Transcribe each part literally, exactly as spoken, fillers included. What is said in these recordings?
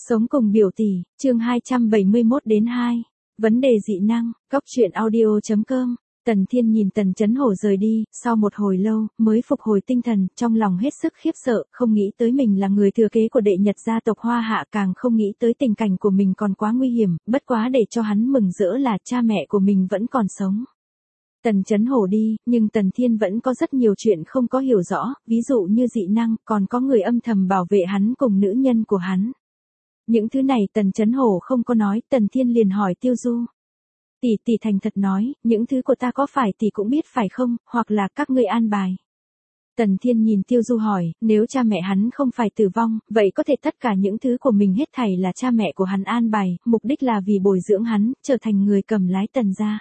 Sống cùng biểu tỷ, chương hai trăm bảy mươi mốt đến hai. Vấn đề dị năng, góc truyện audio chấm com. Tần Thiên nhìn Tần Chấn Hổ rời đi, sau một hồi lâu, mới phục hồi tinh thần, trong lòng hết sức khiếp sợ, không nghĩ tới mình là người thừa kế của đệ nhật gia tộc Hoa Hạ, càng không nghĩ tới tình cảnh của mình còn quá nguy hiểm, bất quá để cho hắn mừng rỡ là cha mẹ của mình vẫn còn sống. Tần Chấn Hổ đi, nhưng Tần Thiên vẫn có rất nhiều chuyện không có hiểu rõ, ví dụ như dị năng, còn có người âm thầm bảo vệ hắn cùng nữ nhân của hắn. Những thứ này Tần Chấn Hổ không có nói, Tần Thiên liền hỏi Tiêu Du. Tỷ tỷ thành thật nói, những thứ của ta có phải tỷ cũng biết phải không, hoặc là các ngươi an bài. Tần Thiên nhìn Tiêu Du hỏi, nếu cha mẹ hắn không phải tử vong, vậy có thể tất cả những thứ của mình hết thảy là cha mẹ của hắn an bài, mục đích là vì bồi dưỡng hắn, trở thành người cầm lái Tần gia.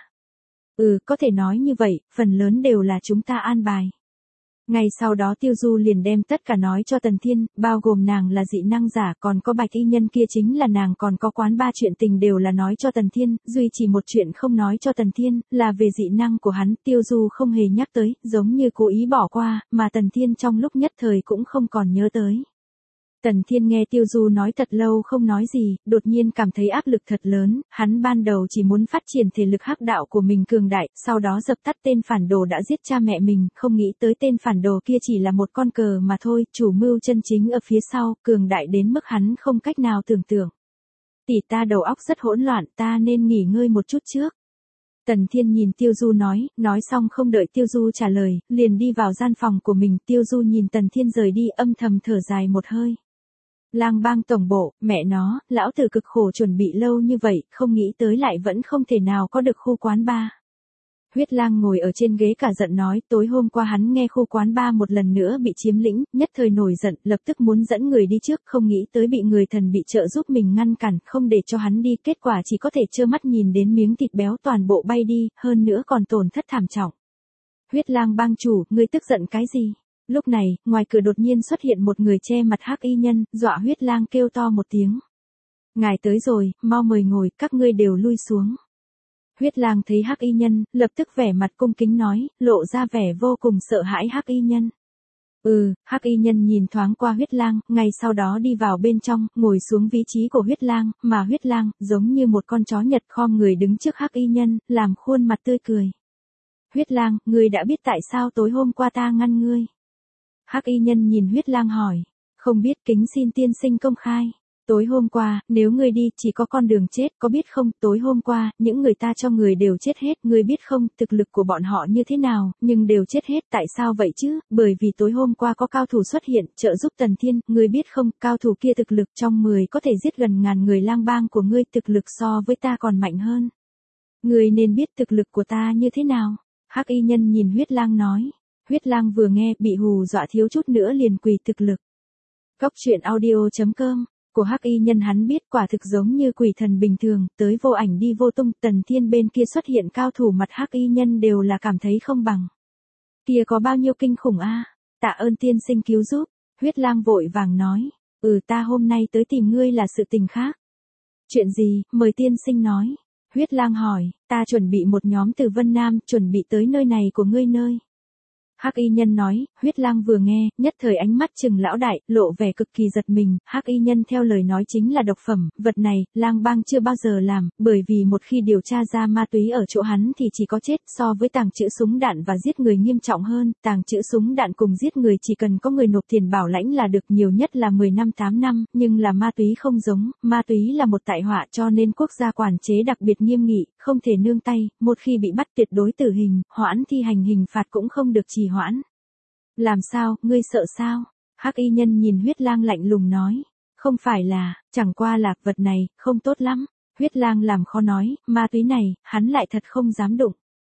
Ừ, có thể nói như vậy, phần lớn đều là chúng ta an bài. Ngay sau đó Tiêu Du liền đem tất cả nói cho Tần Thiên, bao gồm nàng là dị năng giả, còn có bạch y nhân kia chính là nàng, còn có quán ba chuyện tình đều là nói cho Tần Thiên, duy chỉ một chuyện không nói cho Tần Thiên, là về dị năng của hắn, Tiêu Du không hề nhắc tới, giống như cố ý bỏ qua, mà Tần Thiên trong lúc nhất thời cũng không còn nhớ tới. Tần Thiên nghe Tiêu Du nói thật lâu không nói gì, đột nhiên cảm thấy áp lực thật lớn, hắn ban đầu chỉ muốn phát triển thể lực hắc đạo của mình cường đại, sau đó dập tắt tên phản đồ đã giết cha mẹ mình, không nghĩ tới tên phản đồ kia chỉ là một con cờ mà thôi, chủ mưu chân chính ở phía sau, cường đại đến mức hắn không cách nào tưởng tượng. Tỷ ta đầu óc rất hỗn loạn, ta nên nghỉ ngơi một chút trước. Tần Thiên nhìn Tiêu Du nói, nói xong không đợi Tiêu Du trả lời, liền đi vào gian phòng của mình, Tiêu Du nhìn Tần Thiên rời đi âm thầm thở dài một hơi. Lang Bang tổng bộ, mẹ nó, lão tử cực khổ chuẩn bị lâu như vậy, không nghĩ tới lại vẫn không thể nào có được khu quán bar. Huyết Lang ngồi ở trên ghế cả giận nói, tối hôm qua hắn nghe khu quán bar một lần nữa bị chiếm lĩnh, nhất thời nổi giận, lập tức muốn dẫn người đi trước, không nghĩ tới bị người thần bị trợ giúp mình ngăn cản, không để cho hắn đi, kết quả chỉ có thể trơ mắt nhìn đến miếng thịt béo toàn bộ bay đi, hơn nữa còn tổn thất thảm trọng. Huyết Lang bang chủ, ngươi tức giận cái gì? Lúc này, ngoài cửa đột nhiên xuất hiện một người che mặt hắc y nhân, dọa Huyết Lang kêu to một tiếng. Ngài tới rồi, mau mời ngồi, các ngươi đều lui xuống. Huyết Lang thấy hắc y nhân, lập tức vẻ mặt cung kính nói, lộ ra vẻ vô cùng sợ hãi hắc y nhân. Ừ, hắc y nhân nhìn thoáng qua Huyết Lang, ngay sau đó đi vào bên trong, ngồi xuống vị trí của Huyết Lang, mà Huyết Lang, giống như một con chó Nhật khom người đứng trước hắc y nhân, làm khuôn mặt tươi cười. Huyết Lang, ngươi đã biết tại sao tối hôm qua ta ngăn ngươi? Hắc y nhân nhìn Huyết Lang hỏi, không biết, kính xin tiên sinh công khai. Tối hôm qua, nếu ngươi đi, chỉ có con đường chết, có biết không, tối hôm qua, những người ta cho người đều chết hết, ngươi biết không, thực lực của bọn họ như thế nào, nhưng đều chết hết, tại sao vậy chứ, bởi vì tối hôm qua có cao thủ xuất hiện, trợ giúp Tần Thiên, ngươi biết không, cao thủ kia thực lực trong mười có thể giết gần ngàn người lang bang của ngươi, thực lực so với ta còn mạnh hơn. Ngươi nên biết thực lực của ta như thế nào. Hắc y nhân nhìn Huyết Lang nói. Huyết Lang vừa nghe, bị hù dọa thiếu chút nữa liền quỳ thực lực. Góc truyện audio chấm com, của hắc y nhân hắn biết quả thực giống như quỷ thần bình thường, tới vô ảnh đi vô tung, Tần Thiên bên kia xuất hiện cao thủ mặt hắc y nhân đều là cảm thấy không bằng. Kia có bao nhiêu kinh khủng a, tạ ơn tiên sinh cứu giúp, Huyết Lang vội vàng nói, ừ ta hôm nay tới tìm ngươi là sự tình khác. Chuyện gì, mời tiên sinh nói. Huyết Lang hỏi, ta chuẩn bị một nhóm từ Vân Nam, chuẩn bị tới nơi này của ngươi nơi. Hắc y nhân nói, Huyết Lang vừa nghe, nhất thời ánh mắt trừng lão đại, lộ vẻ cực kỳ giật mình, hắc y nhân theo lời nói chính là độc phẩm, vật này, Lang bang chưa bao giờ làm, bởi vì một khi điều tra ra ma túy ở chỗ hắn thì chỉ có chết, so với tàng trữ súng đạn và giết người nghiêm trọng hơn, tàng trữ súng đạn cùng giết người chỉ cần có người nộp tiền bảo lãnh là được, nhiều nhất là mười năm tám năm, nhưng là ma túy không giống, ma túy là một tai họa cho nên quốc gia quản chế đặc biệt nghiêm nghị, không thể nương tay, một khi bị bắt tuyệt đối tử hình, hoãn thi hành hình phạt cũng không được trì hoãn. Làm sao, ngươi sợ sao? Hắc y nhân nhìn Huyết Lang lạnh lùng nói. Không phải là, chẳng qua là, vật này, không tốt lắm. Huyết Lang làm khó nói, ma túy này, hắn lại thật không dám đụng.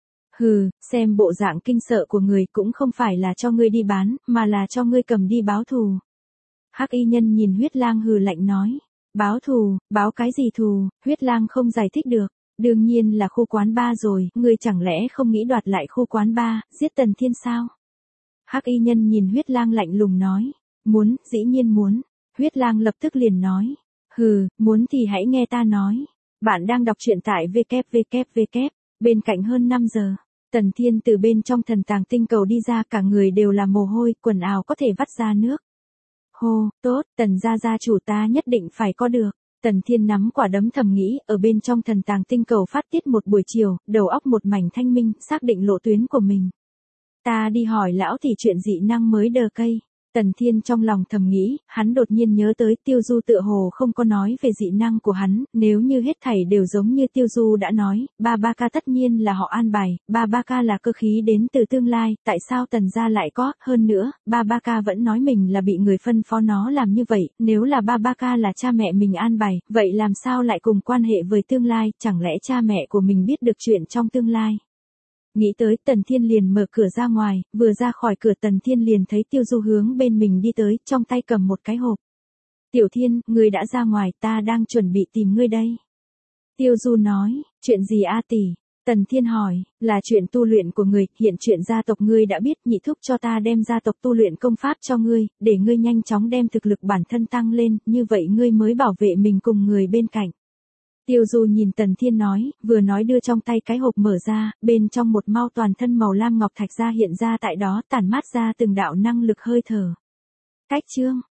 Hừ, xem bộ dạng kinh sợ của người cũng không phải là cho ngươi đi bán, mà là cho ngươi cầm đi báo thù. Hắc y nhân nhìn Huyết Lang hừ lạnh nói. Báo thù, báo cái gì thù? Huyết Lang không giải thích được. Đương nhiên là khu quán bar rồi, ngươi chẳng lẽ không nghĩ đoạt lại khu quán bar, giết Tần Thiên sao? Hắc y nhân nhìn Huyết Lang lạnh lùng nói, muốn, dĩ nhiên muốn. Huyết Lang lập tức liền nói, hừ, muốn thì hãy nghe ta nói. Bạn đang đọc truyện tại vê kép vê kép vê kép, bên cạnh hơn năm giờ. Tần Thiên từ bên trong thần tàng tinh cầu đi ra, cả người đều là mồ hôi, quần áo có thể vắt ra nước. Hô, tốt, Tần gia gia chủ ta nhất định phải có được. Tần Thiên nắm quả đấm thầm nghĩ, ở bên trong thần tàng tinh cầu phát tiết một buổi chiều, đầu óc một mảnh thanh minh, xác định lộ tuyến của mình. Ta đi hỏi lão thì chuyện dị năng mới đờ cây. Tần Thiên trong lòng thầm nghĩ, hắn đột nhiên nhớ tới Tiêu Du tựa hồ không có nói về dị năng của hắn, nếu như hết thảy đều giống như Tiêu Du đã nói, ba ba ca tất nhiên là họ an bài, ba ba ca là cơ khí đến từ tương lai, tại sao Tần gia lại có, hơn nữa, ba ba ca vẫn nói mình là bị người phân phó nó làm như vậy, nếu là ba ba ca là cha mẹ mình an bài, vậy làm sao lại cùng quan hệ với tương lai, chẳng lẽ cha mẹ của mình biết được chuyện trong tương lai. Nghĩ tới, Tần Thiên liền mở cửa ra ngoài, vừa ra khỏi cửa Tần Thiên liền thấy Tiêu Du hướng bên mình đi tới, trong tay cầm một cái hộp. Tiểu Thiên, ngươi đã ra ngoài, ta đang chuẩn bị tìm ngươi đây. Tiêu Du nói, chuyện gì a tỷ? Tần Thiên hỏi, là chuyện tu luyện của ngươi, hiện chuyện gia tộc ngươi đã biết, nhị thúc cho ta đem gia tộc tu luyện công pháp cho ngươi, để ngươi nhanh chóng đem thực lực bản thân tăng lên, như vậy ngươi mới bảo vệ mình cùng người bên cạnh. Tiêu Du nhìn Tần Thiên nói, vừa nói đưa trong tay cái hộp mở ra, bên trong một mao toàn thân màu lam ngọc thạch ra hiện ra tại đó, tản mát ra từng đạo năng lực hơi thở. Cách chương